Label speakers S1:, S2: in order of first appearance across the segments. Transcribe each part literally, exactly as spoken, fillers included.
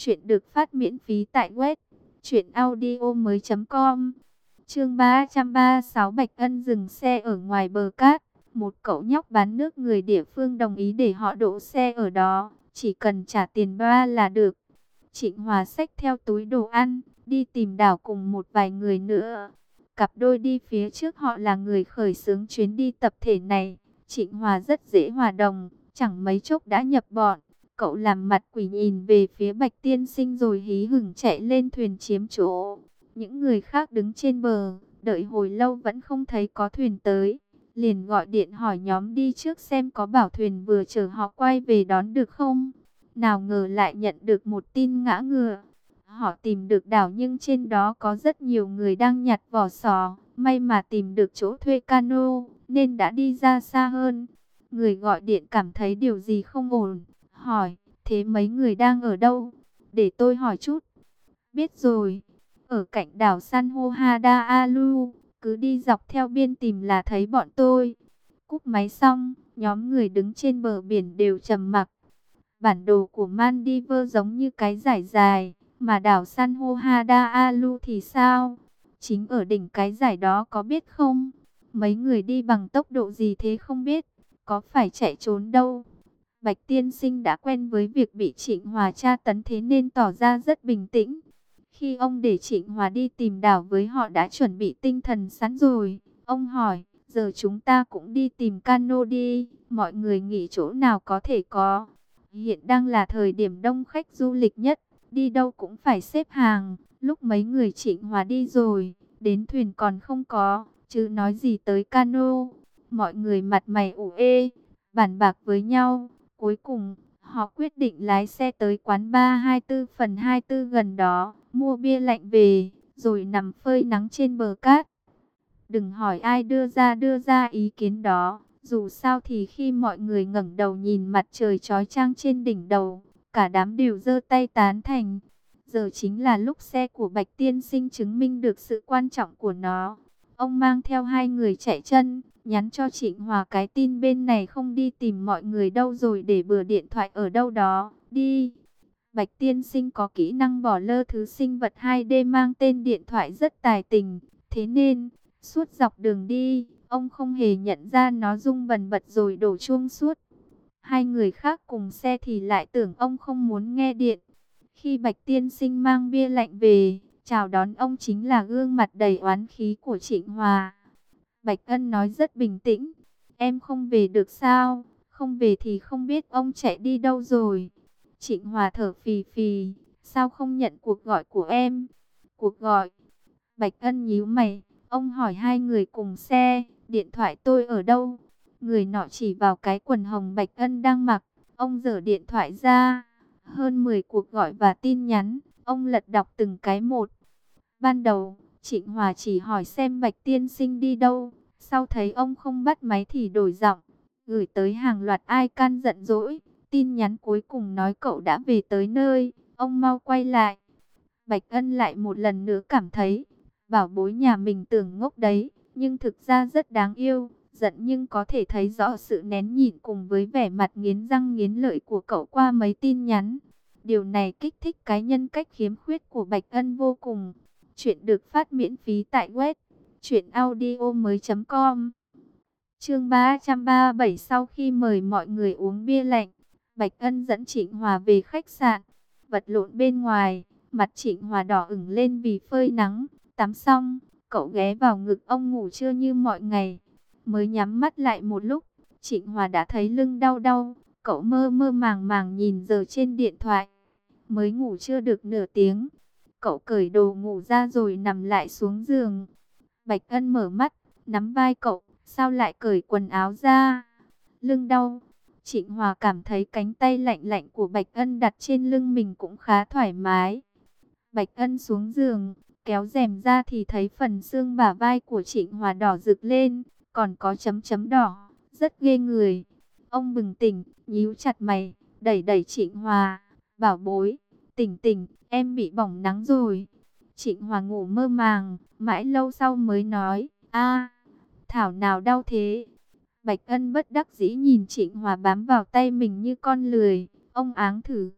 S1: Chuyện được phát miễn phí tại web truyện audio mới chấm com. Chương ba trăm ba mươi sáu, Bạch Ân dừng xe ở ngoài bờ cát. Một cậu nhóc bán nước người địa phương đồng ý để họ đỗ xe ở đó, chỉ cần trả tiền ba là được. Trịnh Hòa xách theo túi đồ ăn, đi tìm Đảo cùng một vài người nữa. Cặp đôi đi phía trước họ là người khởi xướng chuyến đi tập thể này. Trịnh Hòa rất dễ hòa đồng, chẳng mấy chốc đã nhập bọn. Cậu làm mặt quỷ nhìn về phía Bạch Tiên Sinh rồi hí hửng chạy lên thuyền chiếm chỗ. Những người khác đứng trên bờ, đợi hồi lâu vẫn không thấy có thuyền tới. Liền gọi điện hỏi nhóm đi trước xem có bảo thuyền vừa chở họ quay về đón được không. Nào ngờ lại nhận được một tin ngã ngựa. Họ tìm được đảo nhưng trên đó có rất nhiều người đang nhặt vỏ sò. May mà tìm được chỗ thuê cano, nên đã đi ra xa hơn. Người gọi điện cảm thấy điều gì không ổn, hỏi, thế mấy người đang ở đâu? Để tôi hỏi chút. Biết rồi, ở cạnh đảo san hô Hada Alu, cứ đi dọc theo biên tìm là thấy bọn tôi. Cúp máy xong, nhóm người đứng trên bờ biển đều trầm mặc. Bản đồ của Maldives giống như cái dải dài, mà đảo san hô Hada Alu thì sao? Chính ở đỉnh cái dải đó có biết không? Mấy người đi bằng tốc độ gì thế không biết, có phải chạy trốn đâu. Bạch Tiên Sinh đã quen với việc bị Trịnh Hòa tra tấn thế nên tỏ ra rất bình tĩnh. Khi ông để Trịnh Hòa đi tìm đảo với họ đã chuẩn bị tinh thần sẵn rồi. Ông hỏi, giờ chúng ta cũng đi tìm cano đi, mọi người nghỉ chỗ nào có thể có. Hiện đang là thời điểm đông khách du lịch nhất, đi đâu cũng phải xếp hàng. Lúc mấy người Trịnh Hòa đi rồi, đến thuyền còn không có, chứ nói gì tới cano. Mọi người mặt mày ủ ê, bàn bạc với nhau. Cuối cùng, họ quyết định lái xe tới quán bar hai mươi tư phần hai mươi tư gần đó, mua bia lạnh về, rồi nằm phơi nắng trên bờ cát. Đừng hỏi ai đưa ra đưa ra ý kiến đó, dù sao thì khi mọi người ngẩng đầu nhìn mặt trời chói chang trên đỉnh đầu, cả đám đều giơ tay tán thành. Giờ chính là lúc xe của Bạch Tiên Sinh chứng minh được sự quan trọng của nó. Ông mang theo hai người chạy chân, nhắn cho Trịnh Hòa cái tin bên này không đi tìm mọi người đâu rồi để bừa điện thoại ở đâu đó, đi. Bạch Tiên Sinh có kỹ năng bỏ lơ thứ sinh vật hai D mang tên điện thoại rất tài tình, thế nên, suốt dọc đường đi, ông không hề nhận ra nó rung bần bật rồi đổ chuông suốt. Hai người khác cùng xe thì lại tưởng ông không muốn nghe điện. Khi Bạch Tiên Sinh mang bia lạnh về, chào đón ông chính là gương mặt đầy oán khí của Trịnh Hòa. Bạch Ân nói rất bình tĩnh, em không về được sao, không về thì không biết ông chạy đi đâu rồi. Trịnh Hòa thở phì phì, sao không nhận cuộc gọi của em? Cuộc gọi? Bạch Ân nhíu mày, ông hỏi hai người cùng xe, điện thoại tôi ở đâu? Người nọ chỉ vào cái quần hồng Bạch Ân đang mặc, ông giở điện thoại ra. Hơn mười cuộc gọi và tin nhắn, ông lật đọc từng cái một. Ban đầu, Trịnh Hòa chỉ hỏi xem Bạch Tiên Sinh đi đâu, sau thấy ông không bắt máy thì đổi giọng, gửi tới hàng loạt icon giận dỗi. Tin nhắn cuối cùng nói cậu đã về tới nơi, ông mau quay lại. Bạch Ân lại một lần nữa cảm thấy, bảo bối nhà mình tưởng ngốc đấy, nhưng thực ra rất đáng yêu. Giận nhưng có thể thấy rõ sự nén nhịn cùng với vẻ mặt nghiến răng nghiến lợi của cậu qua mấy tin nhắn. Điều này kích thích cái nhân cách khiếm khuyết của Bạch Ân vô cùng. Chuyện được phát miễn phí tại web truyện audio mới chấm com. Chương ba trăm ba mươi bảy, sau khi mời mọi người uống bia lạnh, Bạch Ân dẫn Trịnh Hòa về khách sạn. Vật lộn bên ngoài, mặt Trịnh Hòa đỏ ửng lên vì phơi nắng. Tắm xong, cậu ghé vào ngực ông ngủ trưa như mọi ngày. Mới nhắm mắt lại một lúc, Trịnh Hòa đã thấy lưng đau đau. Cậu mơ mơ màng màng nhìn giờ trên điện thoại. Mới ngủ chưa được nửa tiếng, cậu cởi đồ ngủ ra rồi nằm lại xuống giường. Bạch Ân mở mắt, nắm vai cậu, sao lại cởi quần áo ra? Lưng đau. Trịnh Hòa cảm thấy cánh tay lạnh lạnh của Bạch Ân đặt trên lưng mình cũng khá thoải mái. Bạch Ân xuống giường, kéo rèm ra thì thấy phần xương bả vai của Trịnh Hòa đỏ rực lên, còn có chấm chấm đỏ, rất ghê người. Ông bừng tỉnh, nhíu chặt mày, đẩy đẩy Trịnh Hòa, bảo bối, tỉnh tỉnh, em bị bỏng nắng rồi. Trịnh Hòa ngủ mơ màng, mãi lâu sau mới nói, a, thảo nào đau thế. Bạch Ân bất đắc dĩ nhìn Trịnh Hòa bám vào tay mình như con lười, ông áng thử,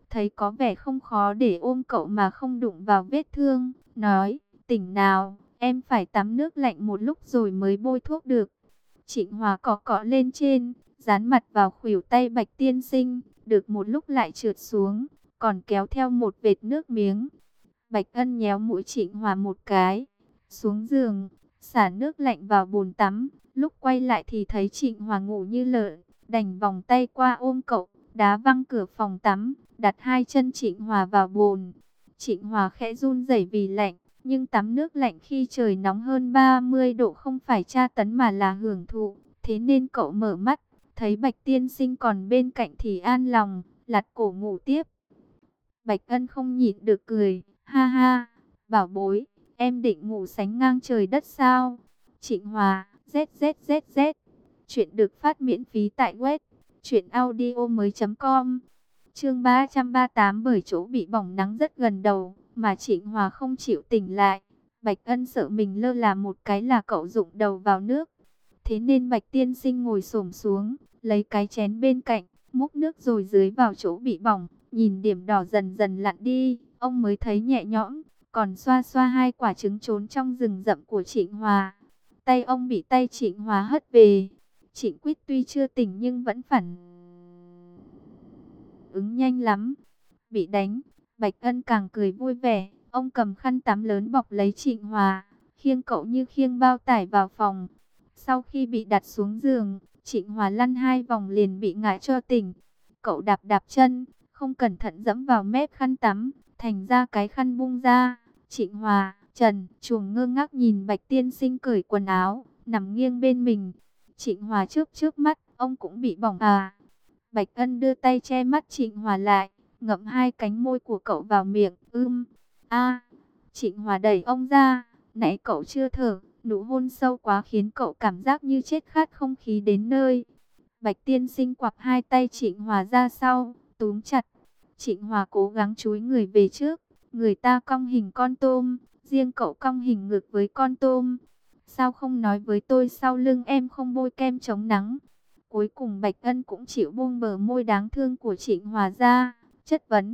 S1: thấy có vẻ không khó để ôm cậu mà không đụng vào vết thương, nói, tỉnh nào, em phải tắm nước lạnh một lúc rồi mới bôi thuốc được. Trịnh Hòa cọ cọ lên trên, dán mặt vào khuỷu tay Bạch Tiên Sinh, được một lúc lại trượt xuống, còn kéo theo một vệt nước miếng. Bạch Ân nhéo mũi Trịnh Hòa một cái, xuống giường, xả nước lạnh vào bồn tắm. Lúc quay lại thì thấy Trịnh Hòa ngủ như lợn, đành vòng tay qua ôm cậu, đá văng cửa phòng tắm, đặt hai chân Trịnh Hòa vào bồn. Trịnh Hòa khẽ run rẩy vì lạnh, nhưng tắm nước lạnh khi trời nóng hơn ba mươi độ không phải tra tấn mà là hưởng thụ. Thế nên cậu mở mắt, thấy Bạch Tiên Sinh còn bên cạnh thì an lòng, lật cổ ngủ tiếp. Bạch Ân không nhịn được cười, ha ha, bảo bối, em định ngủ sánh ngang trời đất sao? Trịnh Hòa, z z z z. Chuyện được phát miễn phí tại web truyện audio mới chấm com. Chương ba trăm ba mươi tám, bởi chỗ bị bỏng nắng rất gần đầu mà Trịnh Hòa không chịu tỉnh lại. Bạch Ân sợ mình lơ là một cái là cậu rụng đầu vào nước. Thế nên Bạch Tiên Sinh ngồi xổm xuống, lấy cái chén bên cạnh, múc nước rồi dưới vào chỗ bị bỏng, nhìn điểm đỏ dần dần lặn đi, ông mới thấy nhẹ nhõm, còn xoa xoa hai quả trứng trốn trong rừng rậm của Trịnh Hòa. Tay ông bị tay Trịnh Hòa hất về. Trịnh Quýt tuy chưa tỉnh nhưng vẫn phản ứng nhanh lắm. Bị đánh, Bạch Ân càng cười vui vẻ. Ông cầm khăn tắm lớn bọc lấy Trịnh Hòa, khiêng cậu như khiêng bao tải vào phòng. Sau khi bị đặt xuống giường, Trịnh Hòa lăn hai vòng liền bị ngã cho tỉnh. Cậu đạp đạp chân, không cẩn thận dẫm vào mép khăn tắm, thành ra cái khăn bung ra. Trịnh Hòa, Trần, Chuồng ngơ ngác nhìn Bạch Tiên Sinh cởi quần áo, nằm nghiêng bên mình. Trịnh Hòa trước trước mắt, ông cũng bị bỏng à? Bạch Ân đưa tay che mắt Trịnh Hòa lại, ngậm hai cánh môi của cậu vào miệng, ưm, a. Trịnh Hòa đẩy ông ra, nãy cậu chưa thở, nụ hôn sâu quá khiến cậu cảm giác như chết khát không khí đến nơi. Bạch Tiên Sinh quặp hai tay Trịnh Hòa ra sau, túm chặt. Trịnh Hòa cố gắng chúi người về trước, người ta cong hình con tôm, riêng cậu cong hình ngược với con tôm. Sao không nói với tôi sau lưng em không bôi kem chống nắng? Cuối cùng Bạch Ân cũng chịu buông bờ môi đáng thương của Trịnh Hòa ra, chất vấn.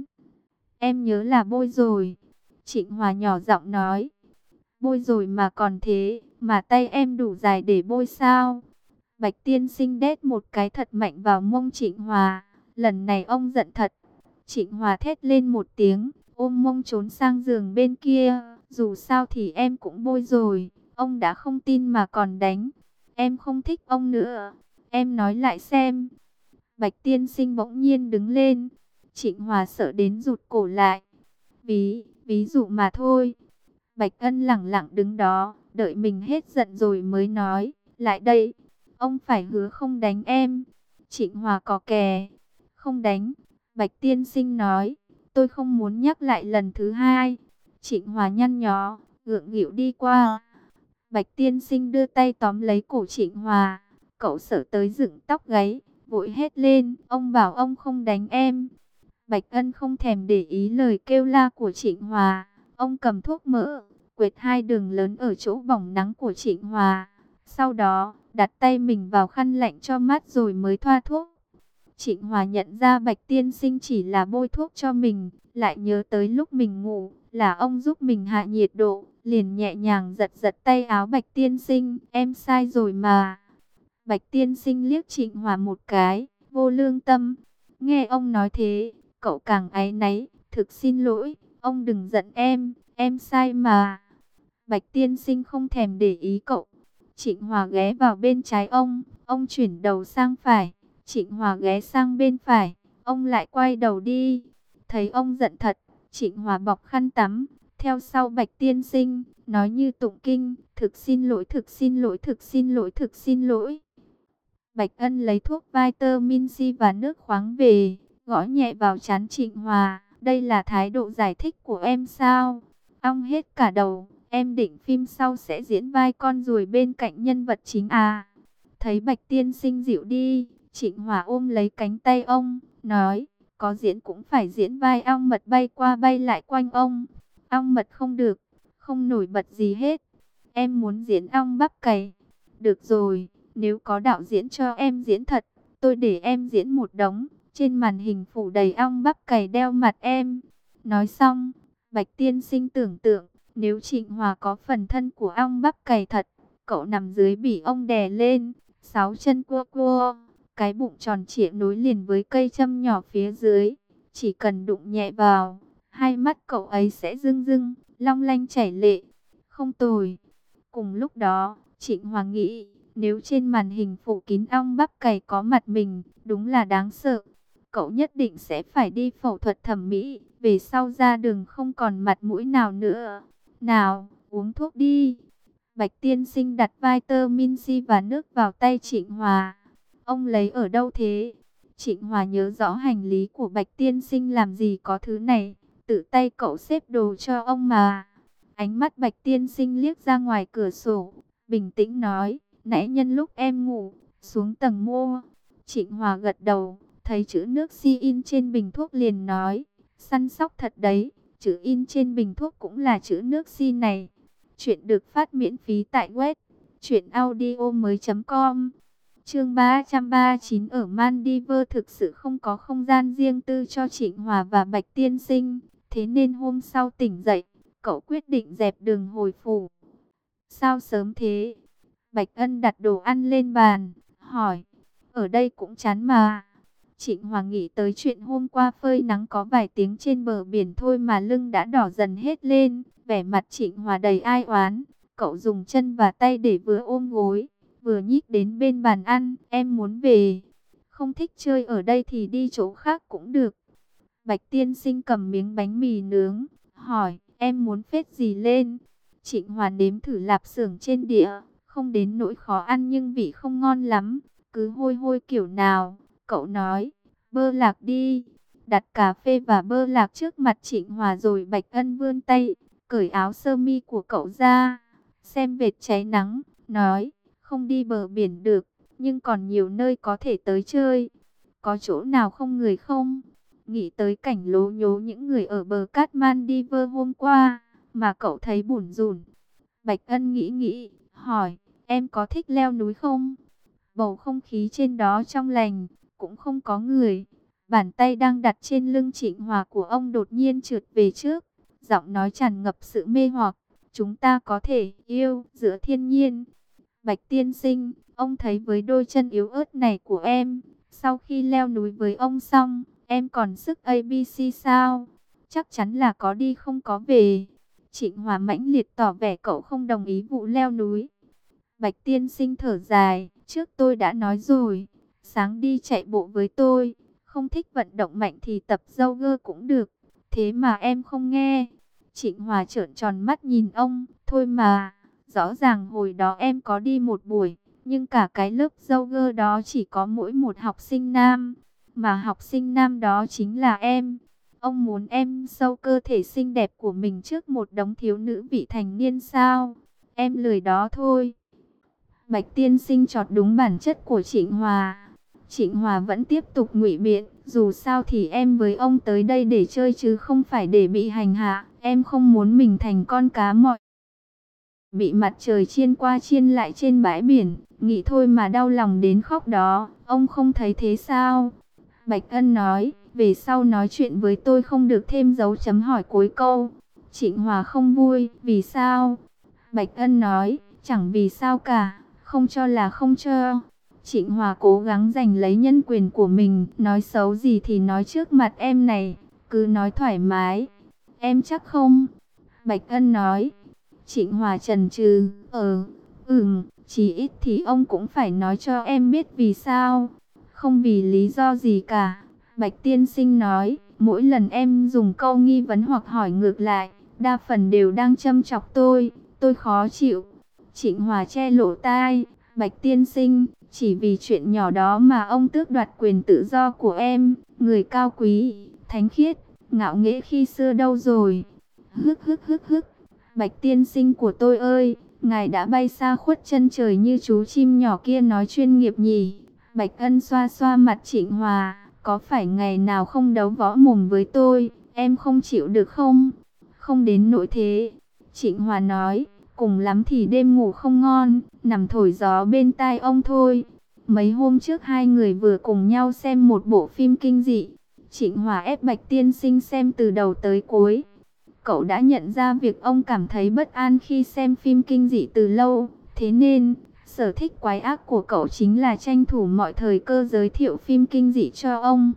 S1: Em nhớ là bôi rồi. Trịnh Hòa nhỏ giọng nói. Bôi rồi mà còn thế, mà tay em đủ dài để bôi sao? Bạch Tiên Sinh đét một cái thật mạnh vào mông Trịnh Hòa. Lần này ông giận thật. Trịnh Hòa thét lên một tiếng, ôm mông trốn sang giường bên kia. Dù sao thì em cũng bôi rồi. Ông đã không tin mà còn đánh. Em không thích ông nữa. Em nói lại xem. Bạch Tiên Sinh bỗng nhiên đứng lên. Trịnh Hòa sợ đến rụt cổ lại. Ví, ví dụ mà thôi. Bạch Ân lẳng lặng đứng đó, đợi mình hết giận rồi mới nói. Lại đây, ông phải hứa không đánh em. Trịnh Hòa cò kè. Không đánh. Bạch Tiên Sinh nói. Tôi không muốn nhắc lại lần thứ hai. Trịnh Hòa nhăn nhó, gượng nghịu đi qua. Bạch Tiên Sinh đưa tay tóm lấy cổ Trịnh Hòa. Cậu sợ tới dựng tóc gáy, vội hét lên. Ông bảo ông không đánh em. Bạch Ân không thèm để ý lời kêu la của Trịnh Hòa. Ông cầm thuốc mỡ, quệt hai đường lớn ở chỗ bỏng nắng của Trịnh Hòa. Sau đó, đặt tay mình vào khăn lạnh cho mát rồi mới thoa thuốc. Trịnh Hòa nhận ra Bạch Tiên Sinh chỉ là bôi thuốc cho mình, lại nhớ tới lúc mình ngủ, là ông giúp mình hạ nhiệt độ, liền nhẹ nhàng giật giật tay áo Bạch Tiên Sinh. Em sai rồi mà. Bạch Tiên Sinh liếc Trịnh Hòa một cái, vô lương tâm. Nghe ông nói thế, cậu càng áy náy, thực xin lỗi, ông đừng giận em, em sai mà. Bạch Tiên Sinh không thèm để ý cậu. Trịnh Hòa ghé vào bên trái ông, ông chuyển đầu sang phải. Trịnh Hòa ghé sang bên phải, ông lại quay đầu đi. Thấy ông giận thật, Trịnh Hòa bọc khăn tắm, theo sau Bạch Tiên Sinh, nói như tụng kinh, thực xin lỗi, thực xin lỗi, thực xin lỗi, thực xin lỗi. Bạch Ân lấy thuốc vitamin C và nước khoáng về, gõ nhẹ vào trán Trịnh Hòa. Đây là thái độ giải thích của em sao? Ong hết cả đầu, em định phim sau sẽ diễn vai con ruồi bên cạnh nhân vật chính à? Thấy Bạch Tiên Sinh dịu đi, Trịnh Hòa ôm lấy cánh tay ông, nói, có diễn cũng phải diễn vai ong mật bay qua bay lại quanh ông. Ong mật không được, không nổi bật gì hết. Em muốn diễn ong bắp cày. Được rồi, nếu có đạo diễn cho em diễn thật, tôi để em diễn một đống, trên màn hình phủ đầy ong bắp cày đeo mặt em. Nói xong, Bạch tiên sinh tưởng tượng, nếu Trịnh Hòa có phần thân của ong bắp cày thật, cậu nằm dưới bỉ ông đè lên, sáu chân cua cua, cái bụng tròn trịa nối liền với cây châm nhỏ phía dưới. Chỉ cần đụng nhẹ vào, hai mắt cậu ấy sẽ rưng rưng, long lanh chảy lệ. Không tồi. Cùng lúc đó, Trịnh Hòa nghĩ, nếu trên màn hình phủ kín ong bắp cày có mặt mình, đúng là đáng sợ. Cậu nhất định sẽ phải đi phẫu thuật thẩm mỹ, về sau ra đường không còn mặt mũi nào nữa. Nào, uống thuốc đi. Bạch tiên sinh đặt vitamin C và nước vào tay Trịnh Hòa. Ông lấy ở đâu thế? Trịnh Hòa nhớ rõ hành lý của Bạch tiên sinh làm gì có thứ này. Tự tay cậu xếp đồ cho ông mà. Ánh mắt Bạch tiên sinh liếc ra ngoài cửa sổ, bình tĩnh nói, nãy nhân lúc em ngủ, xuống tầng mua. Trịnh Hòa gật đầu, thấy chữ nước si in trên bình thuốc liền nói, săn sóc thật đấy, chữ in trên bình thuốc cũng là chữ nước si này. Chuyện được phát miễn phí tại web truyện audio mới chấm com. Chương ba trăm ba mươi chín ở Maldives thực sự không có không gian riêng tư cho Trịnh Hòa và Bạch tiên sinh, thế nên hôm sau tỉnh dậy, cậu quyết định dẹp đường hồi phủ. Sao sớm thế? Bạch Ân đặt đồ ăn lên bàn, hỏi, ở đây cũng chán mà. Trịnh Hòa nghĩ tới chuyện hôm qua phơi nắng có vài tiếng trên bờ biển thôi mà lưng đã đỏ dần hết lên, vẻ mặt Trịnh Hòa đầy ai oán. Cậu dùng chân và tay để vừa ôm gối, vừa nhích đến bên bàn ăn, em muốn về. Không thích chơi ở đây thì đi chỗ khác cũng được. Bạch tiên sinh cầm miếng bánh mì nướng, hỏi, em muốn phết gì lên? Trịnh Hòa nếm thử lạp xưởng trên đĩa, không đến nỗi khó ăn nhưng vị không ngon lắm, cứ hôi hôi kiểu nào. Cậu nói, bơ lạc đi. Đặt cà phê và bơ lạc trước mặt Trịnh Hòa rồi Bạch Ân vươn tay, cởi áo sơ mi của cậu ra, xem vệt cháy nắng, nói, không đi bờ biển được, nhưng còn nhiều nơi có thể tới chơi. Có chỗ nào không người không? Nghĩ tới cảnh lố nhố những người ở bờ cát Maldives hôm qua, mà cậu thấy bủn rủn. Bạch Ân nghĩ nghĩ, hỏi, em có thích leo núi không? Bầu không khí trên đó trong lành, cũng không có người. Bàn tay đang đặt trên lưng Trịnh Hòa của ông đột nhiên trượt về trước, giọng nói tràn ngập sự mê hoặc, chúng ta có thể yêu giữa thiên nhiên. Bạch tiên sinh, ông thấy với đôi chân yếu ớt này của em, sau khi leo núi với ông xong, em còn sức a bê xê sao? Chắc chắn là có đi không có về. Trịnh Hòa mãnh liệt tỏ vẻ cậu không đồng ý vụ leo núi. Bạch tiên sinh thở dài, trước tôi đã nói rồi, sáng đi chạy bộ với tôi, không thích vận động mạnh thì tập yoga cũng được, thế mà em không nghe. Trịnh Hòa trợn tròn mắt nhìn ông, thôi mà, rõ ràng hồi đó em có đi một buổi, nhưng cả cái lớp yoga đó chỉ có mỗi một học sinh nam, mà học sinh nam đó chính là em. Ông muốn em show cơ thể xinh đẹp của mình trước một đống thiếu nữ vị thành niên sao? Em lười đó thôi. Bạch tiên sinh chọt đúng bản chất của Trịnh Hòa. Trịnh Hòa vẫn tiếp tục ngụy biện, dù sao thì em với ông tới đây để chơi chứ không phải để bị hành hạ. Em không muốn mình thành con cá mòi, bị mặt trời chiên qua chiên lại trên bãi biển, nghĩ thôi mà đau lòng đến khóc đó. Ông không thấy thế sao? Bạch Ân nói, về sau nói chuyện với tôi không được thêm dấu chấm hỏi cuối câu. Trịnh Hòa không vui, vì sao? Bạch Ân nói, chẳng vì sao cả, không cho là không cho. Trịnh Hòa cố gắng giành lấy nhân quyền của mình, nói xấu gì thì nói trước mặt em này, cứ nói thoải mái. Em chắc không? Bạch Ân nói. Trịnh Hòa chần chừ, ờ, ừm, chỉ ít thì ông cũng phải nói cho em biết vì sao. Không vì lý do gì cả. Bạch tiên sinh nói, mỗi lần em dùng câu nghi vấn hoặc hỏi ngược lại, đa phần đều đang châm chọc tôi, tôi khó chịu. Trịnh Hòa che lỗ tai, Bạch tiên sinh, chỉ vì chuyện nhỏ đó mà ông tước đoạt quyền tự do của em, người cao quý, thánh khiết, ngạo nghễ khi xưa đâu rồi? Hức hức hức hức, Bạch tiên sinh của tôi ơi, ngài đã bay xa khuất chân trời như chú chim nhỏ kia nói chuyên nghiệp nhỉ? Bạch Ân xoa xoa mặt Trịnh Hòa, có phải ngày nào không đấu võ mồm với tôi, em không chịu được không? Không đến nỗi thế. Trịnh Hòa nói, cùng lắm thì đêm ngủ không ngon, nằm thổi gió bên tai ông thôi. Mấy hôm trước hai người vừa cùng nhau xem một bộ phim kinh dị. Trịnh Hòa ép Bạch tiên sinh xem từ đầu tới cuối. Cậu đã nhận ra việc ông cảm thấy bất an khi xem phim kinh dị từ lâu. Thế nên, sở thích quái ác của cậu chính là tranh thủ mọi thời cơ giới thiệu phim kinh dị cho ông.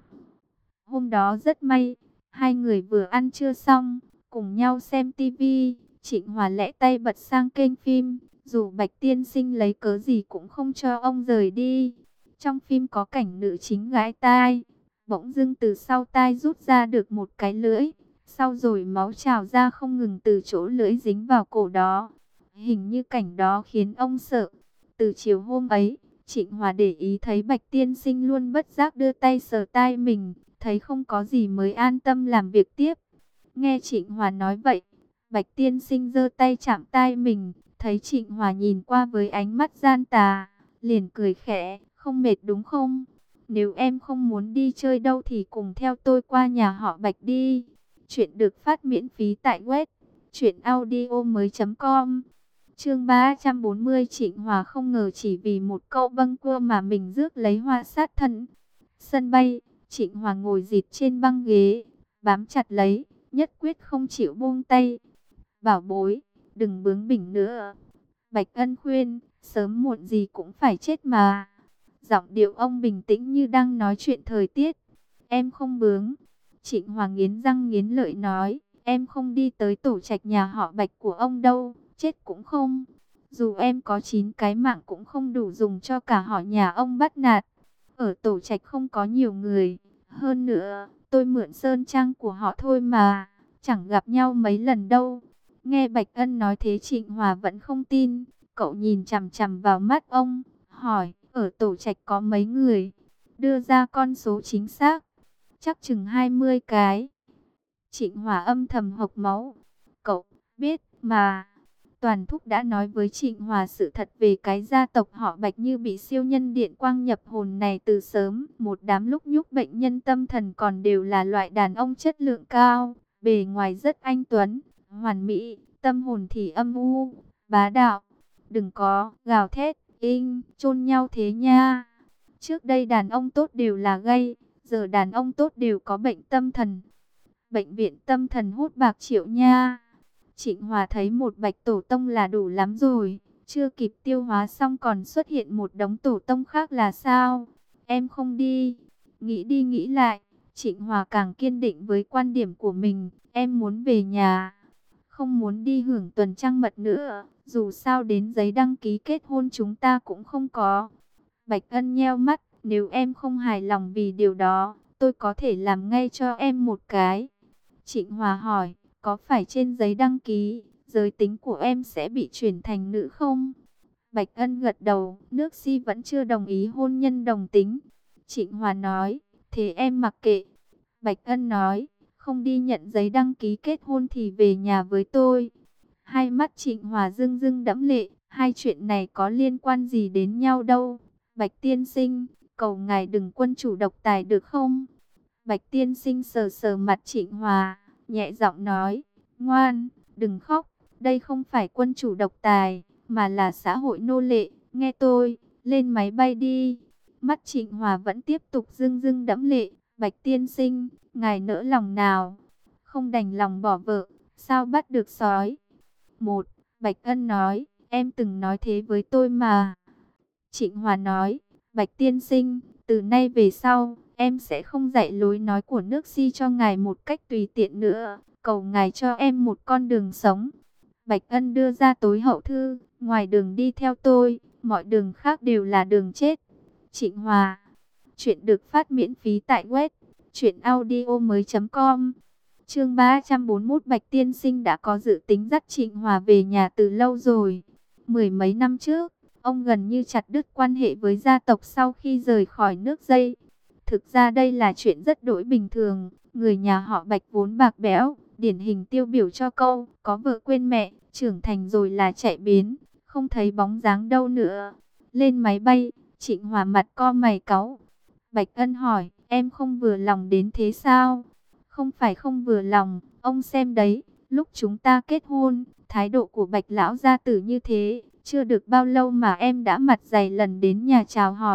S1: Hôm đó rất may, hai người vừa ăn trưa xong, cùng nhau xem tivi. Trịnh Hòa lẽ tay bật sang kênh phim, dù Bạch tiên sinh lấy cớ gì cũng không cho ông rời đi. Trong phim có cảnh nữ chính gãi tai, bỗng dưng từ sau tai rút ra được một cái lưỡi, sau rồi máu trào ra không ngừng từ chỗ lưỡi dính vào cổ đó. Hình như cảnh đó khiến ông sợ. Từ chiều hôm ấy, Trịnh Hòa để ý thấy Bạch tiên sinh luôn bất giác đưa tay sờ tai mình, thấy không có gì mới an tâm làm việc tiếp. Nghe Trịnh Hòa nói vậy, Bạch tiên sinh giơ tay chạm tai mình, thấy Trịnh Hòa nhìn qua với ánh mắt gian tà, liền cười khẽ, không mệt đúng không? Nếu em không muốn đi chơi đâu thì cùng theo tôi qua nhà họ Bạch đi. Chuyện được phát miễn phí tại web truyện audio mới chấm com. Chương ba trăm bốn mươi. Trịnh Hòa không ngờ chỉ vì một câu bâng quơ mà mình rước lấy hoa sát thân. Sân bay, Trịnh Hòa ngồi dịt trên băng ghế, bám chặt lấy, nhất quyết không chịu buông tay. Bảo bối, đừng bướng bỉnh nữa. Bạch Ân khuyên, sớm muộn gì cũng phải chết mà. Giọng điệu ông bình tĩnh như đang nói chuyện thời tiết. Em không bướng. Trịnh Hòa nghiến răng nghiến lợi nói, em không đi tới tổ trạch nhà họ Bạch của ông đâu, chết cũng không. Dù em có chín cái mạng cũng không đủ dùng cho cả họ nhà ông bắt nạt. Ở tổ trạch không có nhiều người. Hơn nữa, tôi mượn sơn trang của họ thôi mà, chẳng gặp nhau mấy lần đâu. Nghe Bạch Ân nói thế Trịnh Hòa vẫn không tin. Cậu nhìn chằm chằm vào mắt ông, hỏi, ở tổ trạch có mấy người? Đưa ra con số chính xác. Chắc chừng hai mươi cái. Trịnh Hòa âm thầm hộc máu. Cậu biết mà. Toàn Thúc đã nói với Trịnh Hòa sự thật về cái gia tộc họ Bạch như bị siêu nhân điện quang nhập hồn này từ sớm. Một đám lúc nhúc bệnh nhân tâm thần còn đều là loại đàn ông chất lượng cao. Bề ngoài rất anh tuấn, hoàn mỹ, tâm hồn thì âm u, bá đạo. Đừng có gào thét, in, chôn nhau thế nha. Trước đây đàn ông tốt đều là gay, giờ đàn ông tốt đều có bệnh tâm thần. Bệnh viện tâm thần hút bạc triệu nha. Trịnh Hòa thấy một Bạch tổ tông là đủ lắm rồi, chưa kịp tiêu hóa xong còn xuất hiện một đống tổ tông khác là sao? Em không đi. Nghĩ đi nghĩ lại, Trịnh Hòa càng kiên định với quan điểm của mình, em muốn về nhà. Không muốn đi hưởng tuần trăng mật nữa, dù sao đến giấy đăng ký kết hôn chúng ta cũng không có. Bạch Ân nheo mắt, nếu em không hài lòng vì điều đó, tôi có thể làm ngay cho em một cái. Trịnh Hòa hỏi, có phải trên giấy đăng ký, giới tính của em sẽ bị chuyển thành nữ không? Bạch Ân gật đầu, nước Si vẫn chưa đồng ý hôn nhân đồng tính. Trịnh Hòa nói, thế em mặc kệ. Bạch Ân nói, không đi nhận giấy đăng ký kết hôn thì về nhà với tôi. Hai mắt Trịnh Hòa rưng rưng đẫm lệ, hai chuyện này có liên quan gì đến nhau đâu. Bạch tiên sinh, cầu ngài đừng quân chủ độc tài được không? Bạch tiên sinh sờ sờ mặt Trịnh Hòa, nhẹ giọng nói, ngoan, đừng khóc, đây không phải quân chủ độc tài, mà là xã hội nô lệ, nghe tôi, lên máy bay đi. Mắt Trịnh Hòa vẫn tiếp tục rưng rưng đẫm lệ, Bạch tiên sinh, ngài nỡ lòng nào? Không đành lòng bỏ vợ, sao bắt được sói? Một, Bạch Ân nói, em từng nói thế với tôi mà. Trịnh Hòa nói, Bạch tiên sinh, từ nay về sau, em sẽ không dạy lối nói của nước Si cho ngài một cách tùy tiện nữa, cầu ngài cho em một con đường sống. Bạch Ân đưa ra tối hậu thư, ngoài đường đi theo tôi, mọi đường khác đều là đường chết. Trịnh Hòa, chuyện được phát miễn phí tại web truyện audio mới chấm com. Chương ba trăm bốn mươi mốt. Bạch tiên sinh đã có dự tính dắt Trịnh Hòa về nhà từ lâu rồi. Mười mấy năm trước, ông gần như chặt đứt quan hệ với gia tộc sau khi rời khỏi nước Dây. Thực ra đây là chuyện rất đỗi bình thường. Người nhà họ Bạch vốn bạc bẽo, điển hình tiêu biểu cho câu có vợ quên mẹ, trưởng thành rồi là chạy biến, không thấy bóng dáng đâu nữa. Lên máy bay, Trịnh Hòa mặt co mày cáu. Bạch Ân hỏi, em không vừa lòng đến thế sao? Không phải không vừa lòng, ông xem đấy, lúc chúng ta kết hôn, thái độ của Bạch lão gia tử như thế, chưa được bao lâu mà em đã mặt dày lần đến nhà chào hỏi,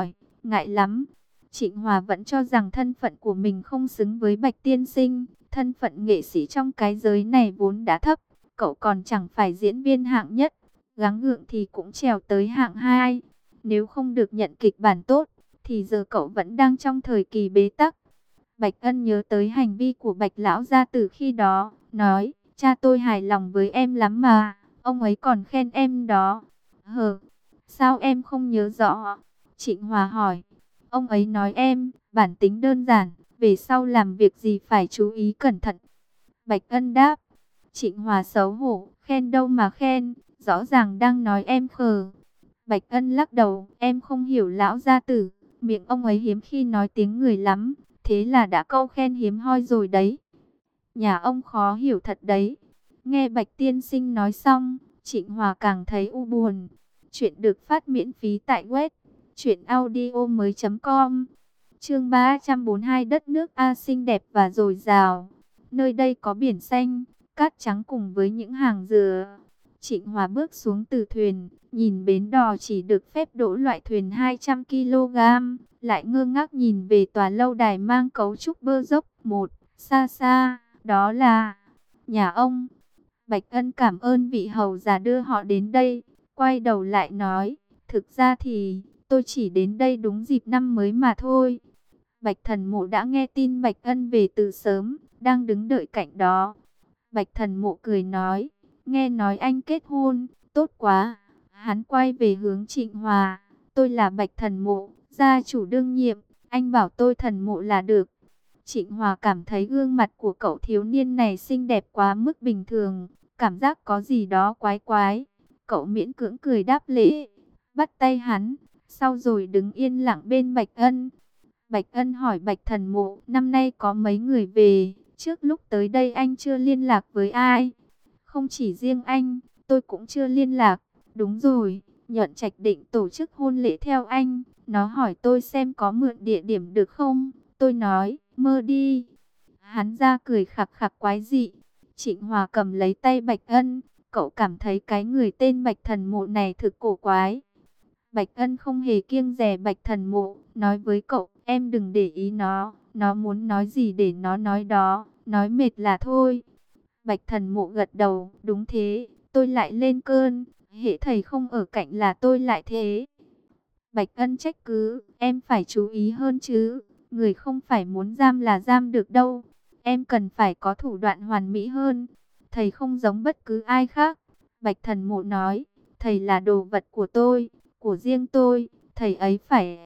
S1: ngại lắm. Trịnh Hòa vẫn cho rằng thân phận của mình không xứng với Bạch tiên sinh. Thân phận nghệ sĩ trong cái giới này vốn đã thấp. Cậu còn chẳng phải diễn viên hạng nhất. Gắng gượng thì cũng trèo tới hạng hai. Nếu không được nhận kịch bản tốt, thì giờ cậu vẫn đang trong thời kỳ bế tắc. Bạch Ân nhớ tới hành vi của Bạch Lão gia từ khi đó. Nói, cha tôi hài lòng với em lắm mà. Ông ấy còn khen em đó. Hờ, sao em không nhớ rõ? Trịnh Hòa hỏi. Ông ấy nói em, bản tính đơn giản, về sau làm việc gì phải chú ý cẩn thận. Bạch Ân đáp. Trịnh Hòa xấu hổ, khen đâu mà khen, rõ ràng đang nói em khờ. Bạch Ân lắc đầu, em không hiểu lão gia tử, miệng ông ấy hiếm khi nói tiếng người lắm, thế là đã câu khen hiếm hoi rồi đấy. Nhà ông khó hiểu thật đấy. Nghe Bạch tiên sinh nói xong, Trịnh Hòa càng thấy u buồn. Chuyện được phát miễn phí tại web truyện audio mới.com. Chương ba trăm bốn mươi hai, đất nước A xinh đẹp và dồi dào. Nơi đây có biển xanh, cát trắng cùng với những hàng dừa. Trịnh Hòa bước xuống từ thuyền, nhìn bến đò chỉ được phép đỗ loại thuyền hai trăm ki lô gam, lại ngơ ngác nhìn về tòa lâu đài mang cấu trúc bơ dốc. Một, xa xa, đó là nhà ông. Bạch Ân cảm ơn vị hầu già đưa họ đến đây, quay đầu lại nói, thực ra thì tôi chỉ đến đây đúng dịp năm mới mà thôi. Bạch Thần Mộ đã nghe tin Bạch Ân về từ sớm, đang đứng đợi cạnh đó. Bạch Thần Mộ cười nói, nghe nói anh kết hôn, tốt quá. Hắn quay về hướng Trịnh Hòa, tôi là Bạch Thần Mộ, gia chủ đương nhiệm, anh bảo tôi Thần Mộ là được. Trịnh Hòa cảm thấy gương mặt của cậu thiếu niên này xinh đẹp quá mức bình thường, cảm giác có gì đó quái quái. Cậu miễn cưỡng cười đáp lễ, bắt tay hắn, sau rồi đứng yên lặng bên Bạch Ân. Bạch Ân hỏi Bạch Thần Mộ, năm nay có mấy người về, trước lúc tới đây anh chưa liên lạc với ai? Không chỉ riêng anh, tôi cũng chưa liên lạc. Đúng rồi, Nhuận Trạch định tổ chức hôn lễ theo anh, nó hỏi tôi xem có mượn địa điểm được không? Tôi nói, mơ đi. Hắn ra cười khặc khặc quái dị. Trịnh Hòa cầm lấy tay Bạch Ân, cậu cảm thấy cái người tên Bạch Thần Mộ này thực cổ quái. Bạch Ân không hề kiêng dè Bạch Thần Mộ, nói với cậu, em đừng để ý nó, nó muốn nói gì để nó nói đó, nói mệt là thôi. Bạch Thần Mộ gật đầu, đúng thế, tôi lại lên cơn, hễ thầy không ở cạnh là tôi lại thế. Bạch Ân trách cứ, em phải chú ý hơn chứ, người không phải muốn giam là giam được đâu, em cần phải có thủ đoạn hoàn mỹ hơn, thầy không giống bất cứ ai khác. Bạch Thần Mộ nói, thầy là đồ vật của tôi, của riêng tôi, thầy ấy phải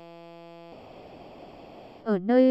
S1: ở nơi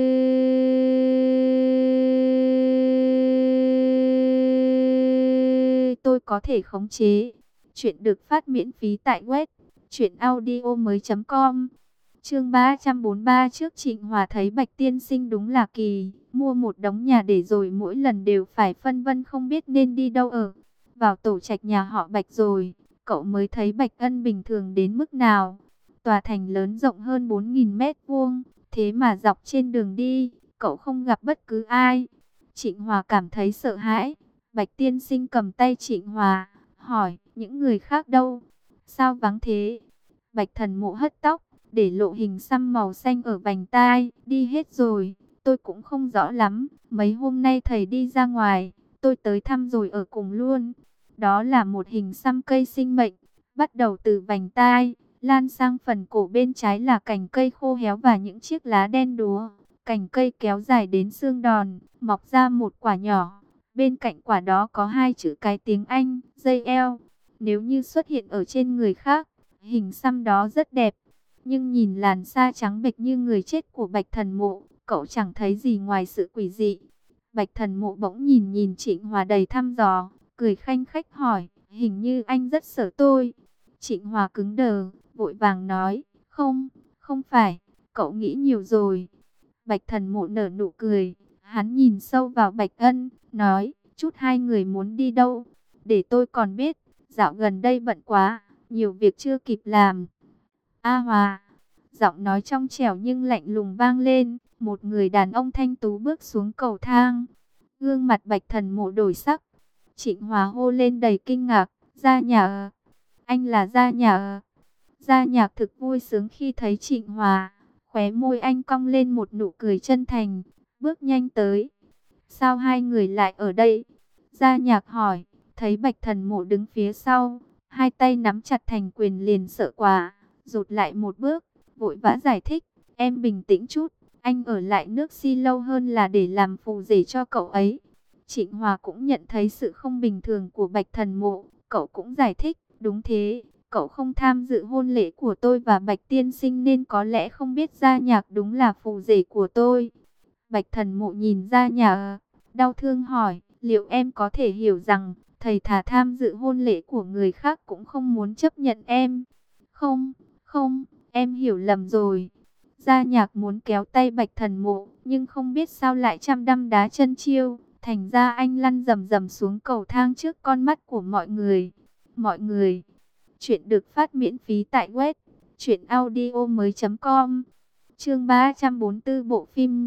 S1: tôi có thể khống chế. Chuyện được phát miễn phí tại web truyện audio mới.com. Chương ba trăm bốn mươi ba. Trước Trịnh Hòa thấy Bạch tiên sinh đúng là kỳ, mua một đống nhà để rồi mỗi lần đều phải phân vân không biết nên đi đâu ở. Vào tổ trạch nhà họ Bạch rồi, cậu mới thấy Bạch Ân bình thường đến mức nào. Tòa thành lớn rộng hơn bốn nghìn mét vuông, thế mà dọc trên đường đi, cậu không gặp bất cứ ai. Trịnh Hòa cảm thấy sợ hãi. Bạch tiên sinh cầm tay Trịnh Hòa, hỏi, những người khác đâu? Sao vắng thế? Bạch Thần Mộ hất tóc, để lộ hình xăm màu xanh ở vành tai, đi hết rồi, tôi cũng không rõ lắm, mấy hôm nay thầy đi ra ngoài, tôi tới thăm rồi ở cùng luôn. Đó là một hình xăm cây sinh mệnh, bắt đầu từ vành tai, lan sang phần cổ bên trái là cành cây khô héo và những chiếc lá đen đúa. Cành cây kéo dài đến xương đòn, mọc ra một quả nhỏ. Bên cạnh quả đó có hai chữ cái tiếng Anh, dây eo. Nếu như xuất hiện ở trên người khác, hình xăm đó rất đẹp. Nhưng nhìn làn da trắng bệch như người chết của Bạch Thần Mộ, cậu chẳng thấy gì ngoài sự quỷ dị. Bạch Thần Mộ bỗng nhìn nhìn Trịnh Hòa đầy thăm dò, cười khanh khách hỏi, hình như anh rất sợ tôi. Trịnh Hòa cứng đờ, vội vàng nói, không, không phải, cậu nghĩ nhiều rồi. Bạch Thần Mộ nở nụ cười, hắn nhìn sâu vào Bạch Ân, nói, chút hai người muốn đi đâu, để tôi còn biết, dạo gần đây bận quá, nhiều việc chưa kịp làm. A Hòa, giọng nói trong trẻo nhưng lạnh lùng vang lên, một người đàn ông thanh tú bước xuống cầu thang. Gương mặt Bạch Thần Mộ đổi sắc. Trịnh Hòa hô lên đầy kinh ngạc, Gia Nhạc, anh là Gia Nhạc. Gia Nhạc thực vui sướng khi thấy Trịnh Hòa, Khóe môi anh cong lên một nụ cười chân thành, bước nhanh tới. Sao hai người lại ở đây? Gia Nhạc hỏi, thấy Bạch Thần Mộ đứng phía sau, hai tay nắm chặt thành quyền liền sợ quá, rụt lại một bước, vội vã giải thích, em bình tĩnh chút, anh ở lại nước Si lâu hơn là để làm phù rể cho cậu ấy. Trịnh Hòa cũng nhận thấy sự không bình thường của Bạch Thần Mộ, cậu cũng giải thích, đúng thế, cậu không tham dự hôn lễ của tôi và Bạch Tiên Sinh nên có lẽ không biết Gia Nhạc đúng là phù rể của tôi. Bạch Thần Mộ nhìn Gia Nhạc, đau thương hỏi, liệu em có thể hiểu rằng thầy thà tham dự hôn lễ của người khác cũng không muốn chấp nhận em? Không, không, em hiểu lầm rồi. Gia Nhạc muốn kéo tay Bạch Thần Mộ, nhưng không biết sao lại trăm đăm đá chân chiêu. Thành ra anh lăn rầm rầm xuống cầu thang trước con mắt của mọi người. Mọi người, chuyện được phát miễn phí tại web truyện audio mới chấm com. Chương ba trăm bốn mươi tư, bộ phim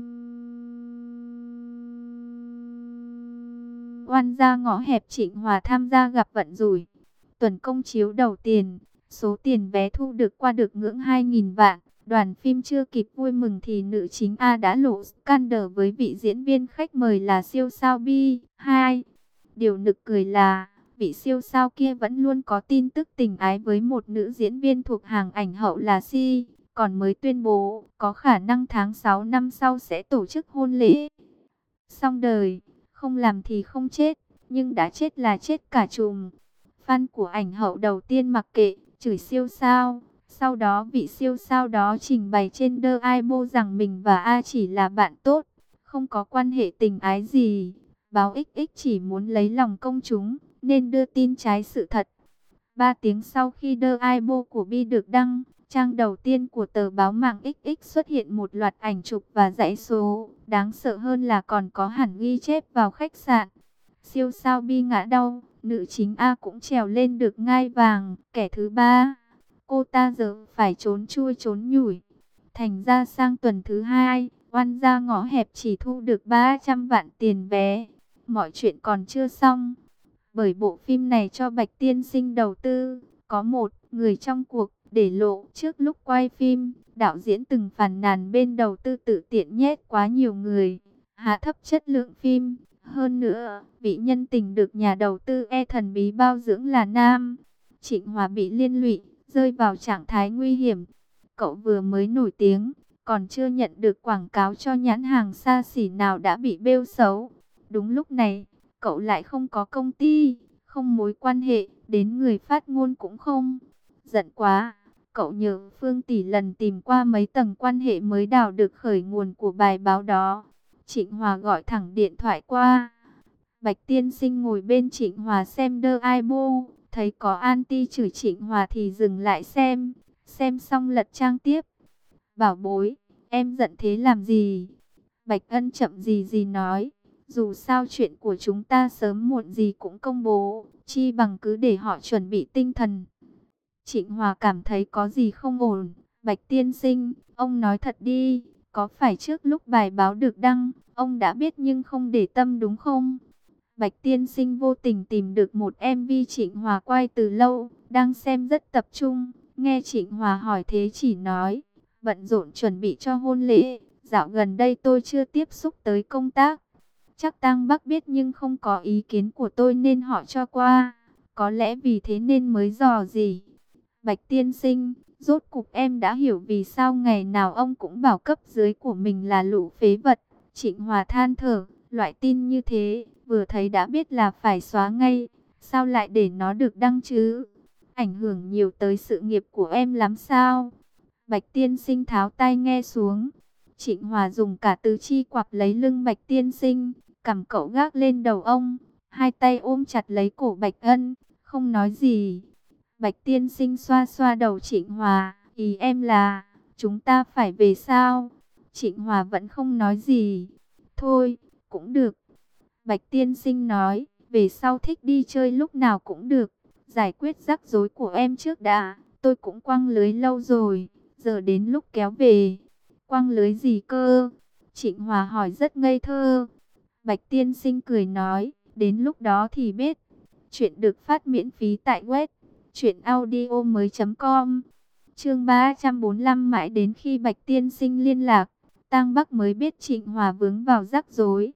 S1: Oan gia ngõ hẹp. Trịnh Hòa tham gia gặp vận rủi. Tuần công chiếu đầu tiền, số tiền vé thu được qua được ngưỡng hai nghìn vạn. Đoàn phim chưa kịp vui mừng thì nữ chính A đã lộ scandal với vị diễn viên khách mời là siêu sao Bi. hai. Điều nực cười là, vị siêu sao kia vẫn luôn có tin tức tình ái với một nữ diễn viên thuộc hàng ảnh hậu là Si. Còn mới tuyên bố, có khả năng tháng sáu năm sau sẽ tổ chức hôn lễ. Xong đời, không làm thì không chết, nhưng đã chết là chết cả chùm. Fan của ảnh hậu đầu tiên mặc kệ, chửi siêu sao. Sau đó vị siêu sao đó trình bày trên The Weibo rằng mình và A chỉ là bạn tốt, không có quan hệ tình ái gì. Báo ích ích chỉ muốn lấy lòng công chúng, nên đưa tin trái sự thật. Ba tiếng sau khi The Weibo của Bi được đăng, trang đầu tiên của tờ báo mạng ích ích xuất hiện một loạt ảnh chụp và dãy số. Đáng sợ hơn là còn có hẳn ghi chép vào khách sạn. Siêu sao Bi ngã đau, nữ chính A cũng trèo lên được ngai vàng, kẻ thứ ba. Cô ta giờ phải trốn chui trốn nhủi. Thành ra sang tuần thứ hai, Oan gia ngõ hẹp chỉ thu được ba trăm vạn tiền vé. Mọi chuyện còn chưa xong. Bởi bộ phim này cho Bạch Tiên Sinh đầu tư, có một người trong cuộc để lộ trước lúc quay phim. Đạo diễn từng phàn nàn bên đầu tư tự tiện nhét quá nhiều người, hạ thấp chất lượng phim. Hơn nữa, vị nhân tình được nhà đầu tư e thần bí bao dưỡng là nam. Trịnh Hòa bị liên lụy, rơi vào trạng thái nguy hiểm. Cậu vừa mới nổi tiếng, còn chưa nhận được quảng cáo cho nhãn hàng xa xỉ nào đã bị bêu xấu. Đúng lúc này, cậu lại không có công ty, không mối quan hệ, đến người phát ngôn cũng không. Giận quá, cậu nhờ Phương tỷ lần tìm qua mấy tầng quan hệ mới đào được khởi nguồn của bài báo đó. Trịnh Hòa gọi thẳng điện thoại qua. Bạch Tiên Sinh ngồi bên Trịnh Hòa xem The Weibo, thấy có anti chửi Trịnh Hòa thì dừng lại xem, xem xong lật trang tiếp. Bảo bối, em giận thế làm gì? Bạch Ân chậm gì gì nói, dù sao chuyện của chúng ta sớm muộn gì cũng công bố, chi bằng cứ để họ chuẩn bị tinh thần. Trịnh Hòa cảm thấy có gì không ổn. Bạch Tiên Sinh, ông nói thật đi, có phải trước lúc bài báo được đăng, ông đã biết nhưng không để tâm đúng không? Bạch Tiên Sinh vô tình tìm được một em vê Trịnh Hòa quay từ lâu, đang xem rất tập trung. Nghe Trịnh Hòa hỏi thế chỉ nói, bận rộn chuẩn bị cho hôn lễ, dạo gần đây tôi chưa tiếp xúc tới công tác. Chắc Tăng Bắc biết nhưng không có ý kiến của tôi nên họ cho qua, có lẽ vì thế nên mới dò gì. Bạch Tiên Sinh, rốt cục em đã hiểu vì sao ngày nào ông cũng bảo cấp dưới của mình là lũ phế vật. Trịnh Hòa than thở, loại tin như thế, vừa thấy đã biết là phải xóa ngay, sao lại để nó được đăng chứ? Ảnh hưởng nhiều tới sự nghiệp của em lắm sao? Bạch Tiên Sinh tháo tai nghe xuống. Trịnh Hòa dùng cả tứ chi quặp lấy lưng Bạch Tiên Sinh, cằm cậu gác lên đầu ông, hai tay ôm chặt lấy cổ Bạch Ân, không nói gì. Bạch Tiên Sinh xoa xoa đầu Trịnh Hòa, ý em là, chúng ta phải về sao? Trịnh Hòa vẫn không nói gì. Thôi, cũng được. Bạch Tiên Sinh nói, về sau thích đi chơi lúc nào cũng được. Giải quyết rắc rối của em trước đã, tôi cũng quăng lưới lâu rồi, giờ đến lúc kéo về. Quăng lưới gì cơ? Trịnh Hòa hỏi rất ngây thơ. Bạch Tiên Sinh cười nói, đến lúc đó thì biết. Chuyện được phát miễn phí tại web truyện audio mới chấm com. Chương ba trăm bốn mươi lăm, mãi đến khi Bạch Tiên Sinh liên lạc, Tang Bắc mới biết Trịnh Hòa vướng vào rắc rối.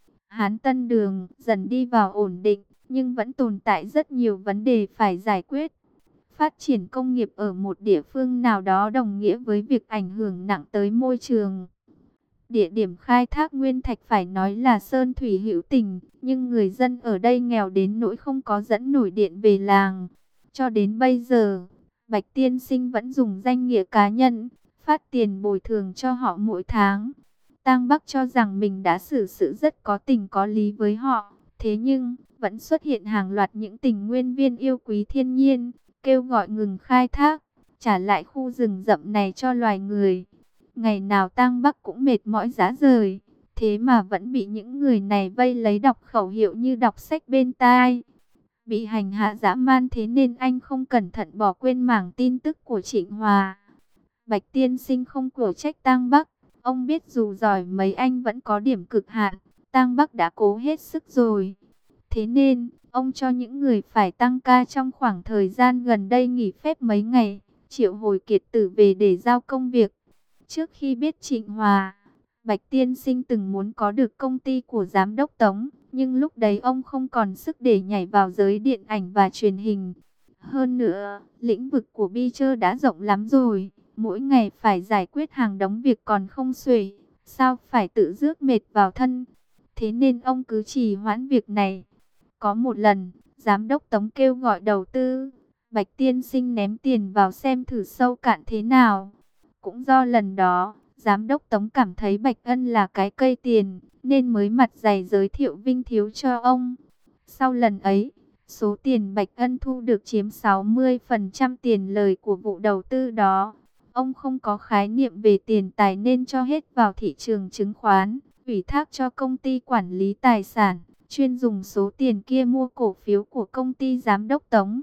S1: Hán Tân Đường dần đi vào ổn định, nhưng vẫn tồn tại rất nhiều vấn đề phải giải quyết. Phát triển công nghiệp ở một địa phương nào đó đồng nghĩa với việc ảnh hưởng nặng tới môi trường. Địa điểm khai thác nguyên thạch phải nói là sơn thủy hữu tình, nhưng người dân ở đây nghèo đến nỗi không có dẫn nổi điện về làng. Cho đến bây giờ, Bạch Tiên Sinh vẫn dùng danh nghĩa cá nhân, phát tiền bồi thường cho họ mỗi tháng. Tang Bắc cho rằng mình đã xử sự rất có tình có lý với họ, thế nhưng vẫn xuất hiện hàng loạt những tình nguyên viên yêu quý thiên nhiên, kêu gọi ngừng khai thác, trả lại khu rừng rậm này cho loài người. Ngày nào Tang Bắc cũng mệt mỏi rã rời, thế mà vẫn bị những người này vây lấy đọc khẩu hiệu như đọc sách bên tai. Bị hành hạ dã man thế nên anh không cẩn thận bỏ quên mảng tin tức của Trịnh Hòa. Bạch Tiên Sinh không cổ trách Tang Bắc, ông biết dù giỏi mấy anh vẫn có điểm cực hạn, Tang Bắc đã cố hết sức rồi. Thế nên, ông cho những người phải tăng ca trong khoảng thời gian gần đây nghỉ phép mấy ngày, triệu hồi kiệt tử về để giao công việc. Trước khi biết Trịnh Hòa, Bạch Tiên Sinh từng muốn có được công ty của giám đốc Tống, nhưng lúc đấy ông không còn sức để nhảy vào giới điện ảnh và truyền hình. Hơn nữa, lĩnh vực của Beecher đã rộng lắm rồi, mỗi ngày phải giải quyết hàng đống việc còn không xuể, sao phải tự rước mệt vào thân. Thế nên ông cứ trì hoãn việc này. Có một lần, giám đốc Tống kêu gọi đầu tư, Bạch Tiên Sinh ném tiền vào xem thử sâu cạn thế nào. Cũng do lần đó, giám đốc Tống cảm thấy Bạch Ân là cái cây tiền, nên mới mặt dày giới thiệu Vinh Thiếu cho ông. Sau lần ấy, số tiền Bạch Ân thu được chiếm sáu mươi phần trăm tiền lời của vụ đầu tư đó. Ông không có khái niệm về tiền tài nên cho hết vào thị trường chứng khoán, ủy thác cho công ty quản lý tài sản, chuyên dùng số tiền kia mua cổ phiếu của công ty giám đốc Tống.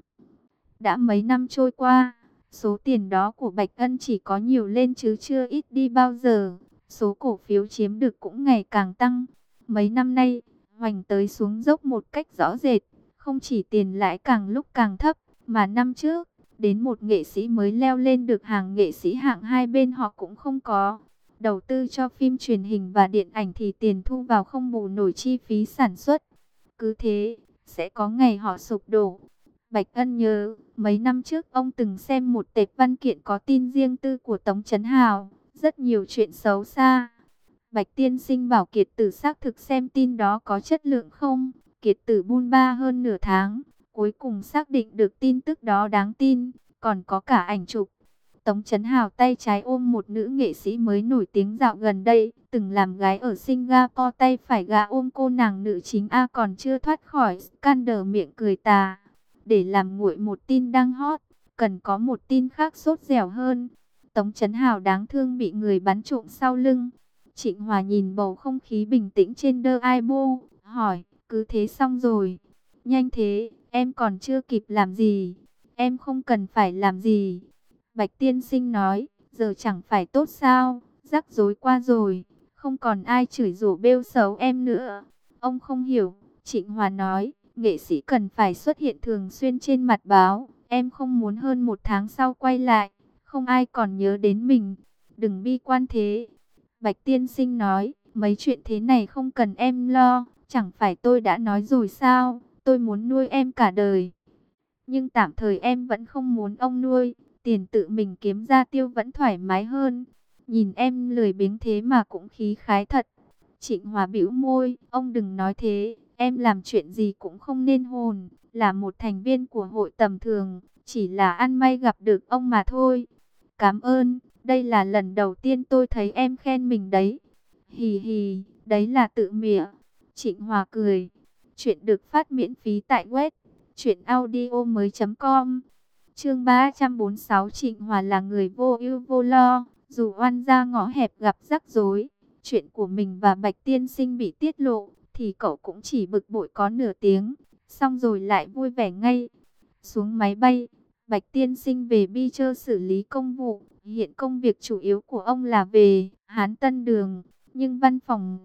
S1: Đã mấy năm trôi qua, số tiền đó của Bạch Ân chỉ có nhiều lên chứ chưa ít đi bao giờ. Số cổ phiếu chiếm được cũng ngày càng tăng. Mấy năm nay, hoành tới xuống dốc một cách rõ rệt. Không chỉ tiền lãi càng lúc càng thấp, mà năm trước, đến một nghệ sĩ mới leo lên được hàng nghệ sĩ hạng hai bên họ cũng không có. Đầu tư cho phim truyền hình và điện ảnh thì tiền thu vào không bù nổi chi phí sản xuất. Cứ thế, sẽ có ngày họ sụp đổ. Bạch Ân nhớ, mấy năm trước ông từng xem một tệp văn kiện có tin riêng tư của Tống Chấn Hào, rất nhiều chuyện xấu xa. Bạch Tiên Sinh bảo Kiệt Tử xác thực xem tin đó có chất lượng không. Kiệt Tử bôn ba hơn nửa tháng, cuối cùng xác định được tin tức đó đáng tin, còn có cả ảnh chụp. Tống Chấn Hào tay trái ôm một nữ nghệ sĩ mới nổi tiếng dạo gần đây, từng làm gái ở Singapore, tay phải gã ôm cô nàng nữ chính A còn chưa thoát khỏi scandal miệng cười tà. Để làm nguội một tin đang hot, cần có một tin khác sốt dẻo hơn. Tống Chấn Hào đáng thương bị người bắn trộm sau lưng. Trịnh Hòa nhìn bầu không khí bình tĩnh trên đơ ai bô, hỏi, cứ thế xong rồi. Nhanh thế, em còn chưa kịp làm gì. Em không cần phải làm gì. Bạch Tiên Sinh nói, giờ chẳng phải tốt sao, rắc rối qua rồi, không còn ai chửi rủa bêu xấu em nữa. Ông không hiểu, Trịnh Hòa nói, nghệ sĩ cần phải xuất hiện thường xuyên trên mặt báo. Em không muốn hơn một tháng sau quay lại, không ai còn nhớ đến mình. Đừng bi quan thế. Bạch Tiên Sinh nói, mấy chuyện thế này không cần em lo. Chẳng phải tôi đã nói rồi sao, tôi muốn nuôi em cả đời. Nhưng tạm thời em vẫn không muốn ông nuôi. Tiền tự mình kiếm ra tiêu vẫn thoải mái hơn. Nhìn em lười biếng thế mà cũng khí khái thật. Trịnh Hòa bĩu môi, ông đừng nói thế. Em làm chuyện gì cũng không nên hồn, là một thành viên của hội tầm thường, chỉ là ăn may gặp được ông mà thôi. Cảm ơn, đây là lần đầu tiên tôi thấy em khen mình đấy. Hì hì, đấy là tự mỉa. Trịnh Hòa cười. Chuyện được phát miễn phí tại web truyện audio mới chấm com. Chương ba trăm bốn mươi sáu, Trịnh Hòa là người vô ưu vô lo, dù oan gia ngõ hẹp gặp rắc rối, chuyện của mình và Bạch Tiên Sinh bị tiết lộ, thì cậu cũng chỉ bực bội có nửa tiếng, xong rồi lại vui vẻ ngay. Xuống máy bay, Bạch Tiên Sinh về Beecher xử lý công vụ, hiện công việc chủ yếu của ông là về Hán Tân Đường, nhưng văn phòng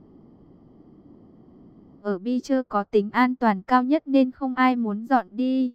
S1: ở Beecher có tính an toàn cao nhất nên không ai muốn dọn đi.